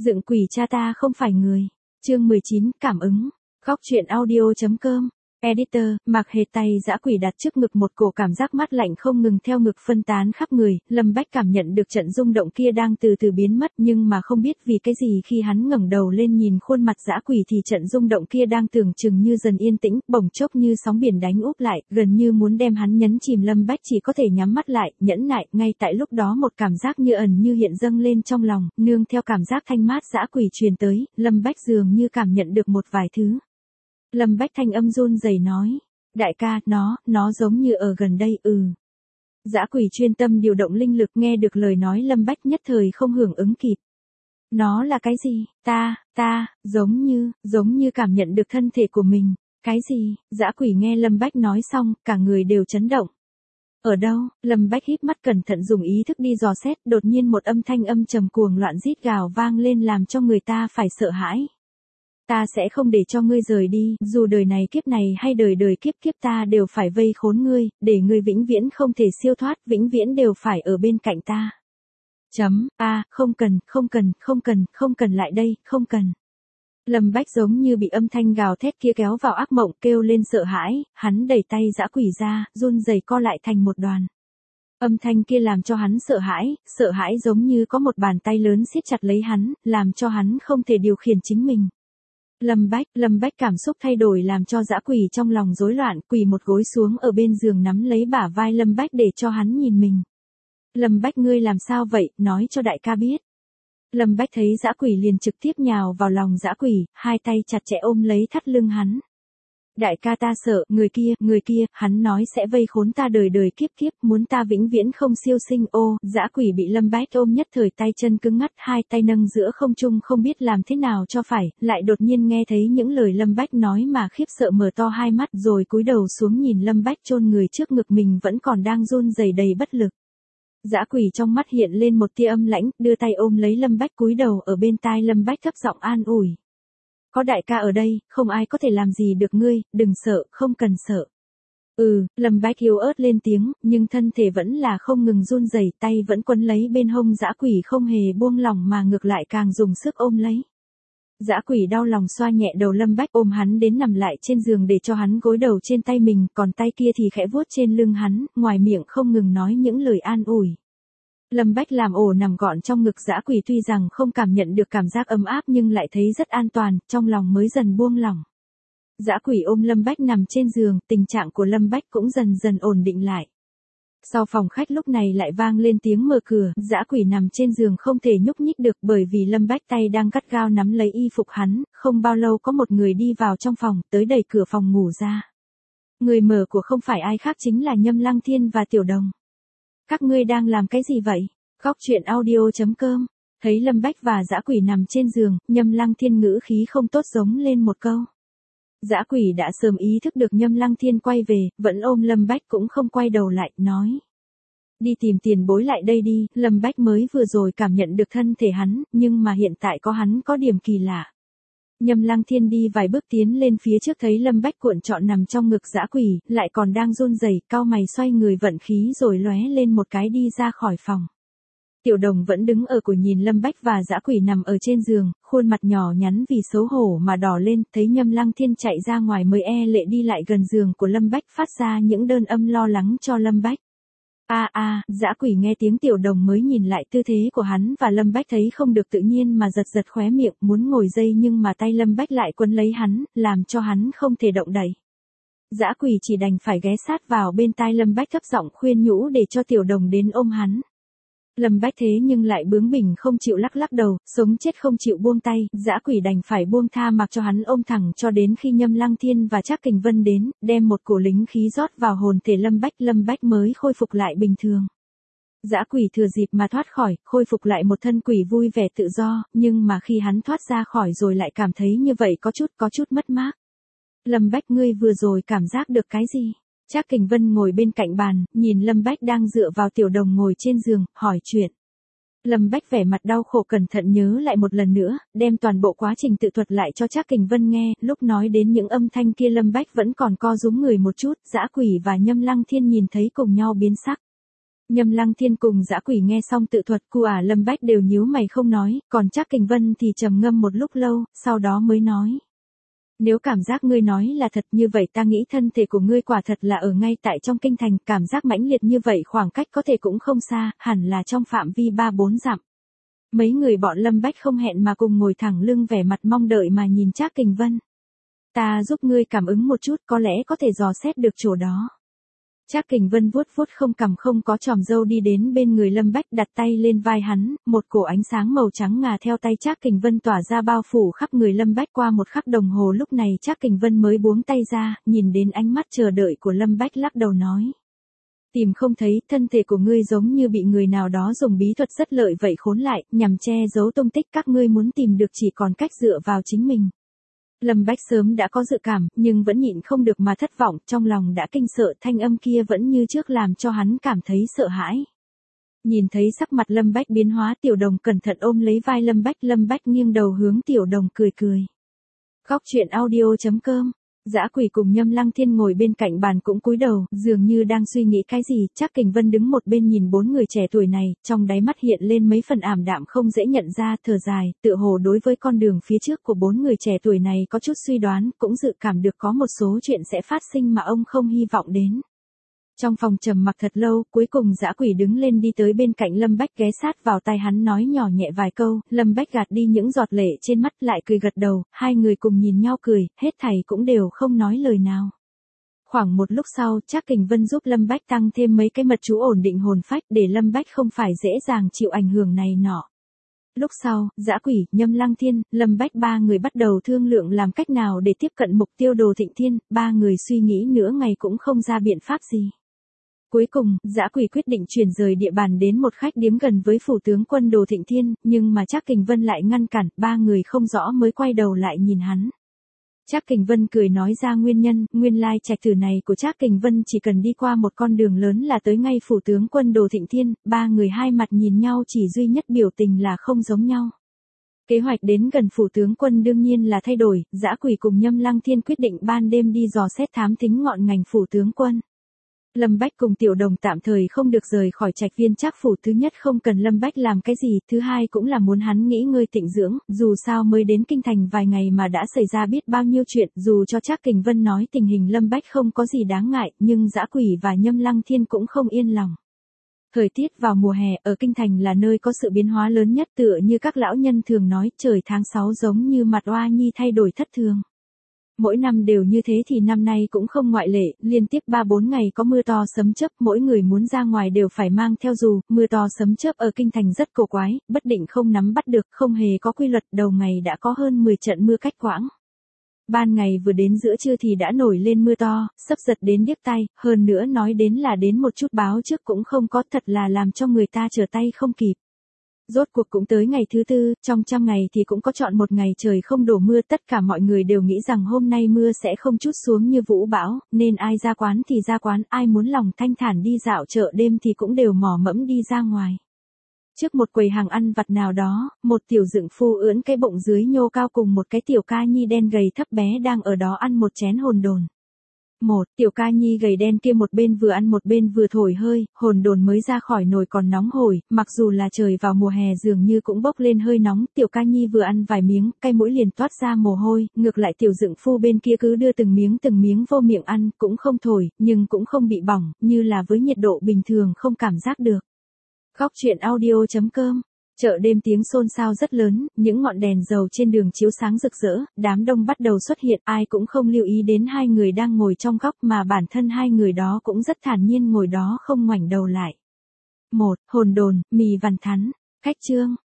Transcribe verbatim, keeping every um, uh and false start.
Dựng quỷ cha ta không phải người. Chương mười chín, cảm ứng. Góc truyện audio.com. Editor, mặc hệt tay dã quỷ đặt trước ngực, một cổ cảm giác mát lạnh không ngừng theo ngực phân tán khắp người. Lâm Bách cảm nhận được trận rung động kia đang từ từ biến mất, nhưng mà không biết vì cái gì khi hắn ngẩng đầu lên nhìn khuôn mặt dã quỷ thì trận rung động kia đang tưởng chừng như dần yên tĩnh, bỗng chốc như sóng biển đánh úp lại, gần như muốn đem hắn nhấn chìm. Lâm Bách chỉ có thể nhắm mắt lại, nhẫn nại. Ngay tại lúc đó một cảm giác như ẩn như hiện dâng lên trong lòng, nương theo cảm giác thanh mát dã quỷ truyền tới, Lâm Bách dường như cảm nhận được một vài thứ. Lâm Bách thanh âm run rẩy nói, đại ca, nó, nó giống như ở gần đây. Ừ. Dã quỷ chuyên tâm điều động linh lực, nghe được lời nói Lâm Bách nhất thời không hưởng ứng kịp. Nó là cái gì? Ta, ta, giống như, giống như cảm nhận được thân thể của mình. Cái gì? Dã quỷ nghe Lâm Bách nói xong, cả người đều chấn động. Ở đâu? Lâm Bách híp mắt cẩn thận dùng ý thức đi dò xét, đột nhiên một âm thanh âm trầm cuồng loạn rít gào vang lên làm cho người ta phải sợ hãi. Ta sẽ không để cho ngươi rời đi, dù đời này kiếp này hay đời đời kiếp kiếp ta đều phải vây khốn ngươi, để ngươi vĩnh viễn không thể siêu thoát, vĩnh viễn đều phải ở bên cạnh ta. Chấm, a, à, không cần, không cần, không cần, không cần lại đây, không cần. Lâm Bách giống như bị âm thanh gào thét kia kéo vào ác mộng, kêu lên sợ hãi, hắn đẩy tay dã quỷ ra, run rẩy co lại thành một đoàn. Âm thanh kia làm cho hắn sợ hãi, sợ hãi giống như có một bàn tay lớn siết chặt lấy hắn, làm cho hắn không thể điều khiển chính mình. Lâm Bách, Lâm Bách cảm xúc thay đổi làm cho dã quỷ trong lòng rối loạn, quỳ một gối xuống ở bên giường nắm lấy bả vai Lâm Bách để cho hắn nhìn mình. Lâm Bách, ngươi làm sao vậy, nói cho đại ca biết. Lâm Bách thấy dã quỷ liền trực tiếp nhào vào lòng dã quỷ, hai tay chặt chẽ ôm lấy thắt lưng hắn. Đại ca, ta sợ, người kia, người kia, hắn nói sẽ vây khốn ta đời đời kiếp kiếp, muốn ta vĩnh viễn không siêu sinh. Ô, dã quỷ bị Lâm Bách ôm nhất thời tay chân cứng ngắt, hai tay nâng giữa không trung không biết làm thế nào cho phải, lại đột nhiên nghe thấy những lời Lâm Bách nói mà khiếp sợ mở to hai mắt rồi cúi đầu xuống nhìn Lâm Bách chôn người trước ngực mình vẫn còn đang run rẩy đầy bất lực. Dã quỷ trong mắt hiện lên một tia âm lãnh, đưa tay ôm lấy Lâm Bách cúi đầu ở bên tai Lâm Bách thấp giọng an ủi. Có đại ca ở đây, không ai có thể làm gì được ngươi, đừng sợ, không cần sợ. Ừ, Lâm Bách yếu ớt lên tiếng, nhưng thân thể vẫn là không ngừng run rẩy, tay vẫn quấn lấy bên hông dã quỷ không hề buông lỏng mà ngược lại càng dùng sức ôm lấy. Dã quỷ đau lòng xoa nhẹ đầu Lâm Bách, ôm hắn đến nằm lại trên giường để cho hắn gối đầu trên tay mình, còn tay kia thì khẽ vuốt trên lưng hắn, ngoài miệng không ngừng nói những lời an ủi. Lâm Bách làm ổ nằm gọn trong ngực dã quỷ, tuy rằng không cảm nhận được cảm giác ấm áp nhưng lại thấy rất an toàn, trong lòng mới dần buông lỏng. Dã quỷ ôm Lâm Bách nằm trên giường, tình trạng của Lâm Bách cũng dần dần ổn định lại. Sau phòng khách lúc này lại vang lên tiếng mở cửa, dã quỷ nằm trên giường không thể nhúc nhích được bởi vì Lâm Bách tay đang gắt gao nắm lấy y phục hắn, không bao lâu có một người đi vào trong phòng, tới đẩy cửa phòng ngủ ra. Người mở của không phải ai khác chính là Nhâm Lăng Thiên và Tiểu Đồng. Các ngươi đang làm cái gì vậy? Góc truyện audio.com. Thấy Lâm Bách và dã quỷ nằm trên giường, Nhâm Lăng Thiên ngữ khí không tốt giống lên một câu. Dã quỷ đã sớm ý thức được Nhâm Lăng Thiên quay về, vẫn ôm Lâm Bách cũng không quay đầu lại, nói. Đi tìm tiền bối lại đây đi. Lâm Bách mới vừa rồi cảm nhận được thân thể hắn, nhưng mà hiện tại có hắn có điểm kỳ lạ. Nhâm Lăng Thiên đi vài bước tiến lên phía trước thấy Lâm Bách cuộn trọn nằm trong ngực dã quỷ, lại còn đang run rẩy, cau mày xoay người vận khí rồi lóe lên một cái đi ra khỏi phòng. Tiểu Đồng vẫn đứng ở cửa nhìn Lâm Bách và dã quỷ nằm ở trên giường, khuôn mặt nhỏ nhắn vì xấu hổ mà đỏ lên, thấy Nhâm Lăng Thiên chạy ra ngoài mới e lệ đi lại gần giường của Lâm Bách phát ra những đơn âm lo lắng cho Lâm Bách. A a, dã quỷ nghe tiếng Tiểu Đồng mới nhìn lại tư thế của hắn và Lâm Bách thấy không được tự nhiên mà giật giật khóe miệng, muốn ngồi dậy nhưng mà tay Lâm Bách lại quấn lấy hắn, làm cho hắn không thể động đậy. Dã quỷ chỉ đành phải ghé sát vào bên tai Lâm Bách thấp giọng khuyên nhủ để cho Tiểu Đồng đến ôm hắn. Lâm Bách thế nhưng lại bướng bỉnh không chịu, lắc lắc đầu, sống chết không chịu buông tay, dã quỷ đành phải buông tha mặc cho hắn ôm thẳng cho đến khi Nhâm Lăng Thiên và Trác Kình Vân đến, đem một cổ lính khí rót vào hồn thể Lâm Bách, Lâm Bách mới khôi phục lại bình thường. Dã quỷ thừa dịp mà thoát khỏi, khôi phục lại một thân quỷ vui vẻ tự do, nhưng mà khi hắn thoát ra khỏi rồi lại cảm thấy như vậy có chút có chút mất mát. Lâm Bách, ngươi vừa rồi cảm giác được cái gì? Trác Kình Vân ngồi bên cạnh bàn, nhìn Lâm Bách đang dựa vào Tiểu Đồng ngồi trên giường, hỏi chuyện. Lâm Bách vẻ mặt đau khổ cẩn thận nhớ lại một lần nữa, đem toàn bộ quá trình tự thuật lại cho Trác Kình Vân nghe, lúc nói đến những âm thanh kia Lâm Bách vẫn còn co rúm người một chút, dã quỷ và Nhâm Lăng Thiên nhìn thấy cùng nhau biến sắc. Nhâm Lăng Thiên cùng Dã Quỷ nghe xong tự thuật cu ả Lâm Bách đều nhíu mày không nói, còn Trác Kình Vân thì trầm ngâm một lúc lâu, sau đó mới nói. Nếu cảm giác ngươi nói là thật như vậy ta nghĩ thân thể của ngươi quả thật là ở ngay tại trong kinh thành, cảm giác mãnh liệt như vậy khoảng cách có thể cũng không xa, hẳn là trong phạm vi ba bốn dặm. Mấy người bọn Lâm Bách không hẹn mà cùng ngồi thẳng lưng vẻ mặt mong đợi mà nhìn Trác Kình Vân. Ta giúp ngươi cảm ứng một chút có lẽ có thể dò xét được chỗ đó. Trác Kình Vân vuốt vuốt không cằm không có chòm râu đi đến bên người Lâm Bách đặt tay lên vai hắn, một cổ ánh sáng màu trắng ngà theo tay Trác Kình Vân tỏa ra bao phủ khắp người Lâm Bách qua một khắc đồng hồ lúc này Trác Kình Vân mới buông tay ra, nhìn đến ánh mắt chờ đợi của Lâm Bách lắc đầu nói. Tìm không thấy, thân thể của ngươi giống như bị người nào đó dùng bí thuật rất lợi vậy khốn lại, nhằm che giấu tung tích các ngươi muốn tìm được chỉ còn cách dựa vào chính mình. Lâm Bách sớm đã có dự cảm, nhưng vẫn nhịn không được mà thất vọng, trong lòng đã kinh sợ thanh âm kia vẫn như trước làm cho hắn cảm thấy sợ hãi. Nhìn thấy sắc mặt Lâm Bách biến hóa Tiểu Đồng cẩn thận ôm lấy vai Lâm Bách, Lâm Bách nghiêng đầu hướng Tiểu Đồng cười cười. Góc truyện audio chấm com Dã Quỷ cùng Nhâm Lăng Thiên ngồi bên cạnh bàn cũng cúi đầu, dường như đang suy nghĩ cái gì, Trác Kình Vân đứng một bên nhìn bốn người trẻ tuổi này, trong đáy mắt hiện lên mấy phần ảm đạm không dễ nhận ra, thở dài, tựa hồ đối với con đường phía trước của bốn người trẻ tuổi này có chút suy đoán, cũng dự cảm được có một số chuyện sẽ phát sinh mà ông không hy vọng đến. Trong phòng trầm mặc thật lâu, cuối cùng Dã Quỷ đứng lên đi tới bên cạnh Lâm Bách ghé sát vào tai hắn nói nhỏ nhẹ vài câu, Lâm Bách gạt đi những giọt lệ trên mắt lại cười gật đầu, hai người cùng nhìn nhau cười, hết thảy cũng đều không nói lời nào. Khoảng một lúc sau, Trác Kình Vân giúp Lâm Bách tăng thêm mấy cái mật chú ổn định hồn phách để Lâm Bách không phải dễ dàng chịu ảnh hưởng này nọ. Lúc sau, Dã Quỷ, Nhâm Lăng Thiên, Lâm Bách ba người bắt đầu thương lượng làm cách nào để tiếp cận mục tiêu Đồ Thịnh Thiên, ba người suy nghĩ nửa ngày cũng không ra biện pháp gì. Cuối cùng, Dã Quỷ quyết định chuyển rời địa bàn đến một khách điếm gần với phủ tướng quân Đồ Thịnh Thiên, nhưng mà Trác Kình Vân lại ngăn cản, ba người không rõ mới quay đầu lại nhìn hắn. Trác Kình Vân cười nói ra nguyên nhân, nguyên lai trạch tử này của Trác Kình Vân chỉ cần đi qua một con đường lớn là tới ngay phủ tướng quân Đồ Thịnh Thiên, ba người hai mặt nhìn nhau chỉ duy nhất biểu tình là không giống nhau. Kế hoạch đến gần phủ tướng quân đương nhiên là thay đổi, Dã Quỷ cùng Nhâm Lăng Thiên quyết định ban đêm đi dò xét thám thính ngọn ngành phủ tướng quân. Lâm Bách cùng Tiểu Đồng tạm thời không được rời khỏi trạch viên Trác phủ, thứ nhất không cần Lâm Bách làm cái gì, thứ hai cũng là muốn hắn nghỉ ngơi tịnh dưỡng, dù sao mới đến kinh thành vài ngày mà đã xảy ra biết bao nhiêu chuyện, dù cho Trác Kình Vân nói tình hình Lâm Bách không có gì đáng ngại, nhưng Dã Quỷ và Nhâm Lăng Thiên cũng không yên lòng. Thời tiết vào mùa hè ở kinh thành là nơi có sự biến hóa lớn nhất, tựa như các lão nhân thường nói, trời tháng sáu giống như mặt oa nhi thay đổi thất thường. Mỗi năm đều như thế thì năm nay cũng không ngoại lệ, liên tiếp ba bốn ngày có mưa to sấm chớp, mỗi người muốn ra ngoài đều phải mang theo dù, mưa to sấm chớp ở kinh thành rất cổ quái, bất định không nắm bắt được, không hề có quy luật, đầu ngày đã có hơn mười trận mưa cách quãng. Ban ngày vừa đến giữa trưa thì đã nổi lên mưa to, sắp giật đến điếc tai, hơn nữa nói đến là đến một chút báo trước cũng không có, thật là làm cho người ta trở tay không kịp. Rốt cuộc cũng tới ngày thứ tư, trong trăm ngày thì cũng có chọn một ngày trời không đổ mưa, tất cả mọi người đều nghĩ rằng hôm nay mưa sẽ không trút xuống như vũ bão, nên ai ra quán thì ra quán, ai muốn lòng thanh thản đi dạo chợ đêm thì cũng đều mò mẫm đi ra ngoài. Trước một quầy hàng ăn vặt nào đó, một tiểu dựng phu ưỡn cái bụng dưới nhô cao cùng một cái tiểu ca nhi đen gầy thấp bé đang ở đó ăn một chén hồn đồn. Một, tiểu ca nhi gầy đen kia một bên vừa ăn một bên vừa thổi hơi, hồn đồn mới ra khỏi nồi còn nóng hổi, mặc dù là trời vào mùa hè dường như cũng bốc lên hơi nóng, tiểu ca nhi vừa ăn vài miếng, cái mũi liền toát ra mồ hôi, ngược lại tiểu dựng phu bên kia cứ đưa từng miếng từng miếng vô miệng ăn, cũng không thổi, nhưng cũng không bị bỏng, như là với nhiệt độ bình thường không cảm giác được. Góc truyện audio chấm com Chợ đêm tiếng xôn xao rất lớn, những ngọn đèn dầu trên đường chiếu sáng rực rỡ, đám đông bắt đầu xuất hiện, ai cũng không lưu ý đến hai người đang ngồi trong góc mà bản thân hai người đó cũng rất thản nhiên ngồi đó không ngoảnh đầu lại. Một, hồn đồn, mì vằn thắn, cách chương.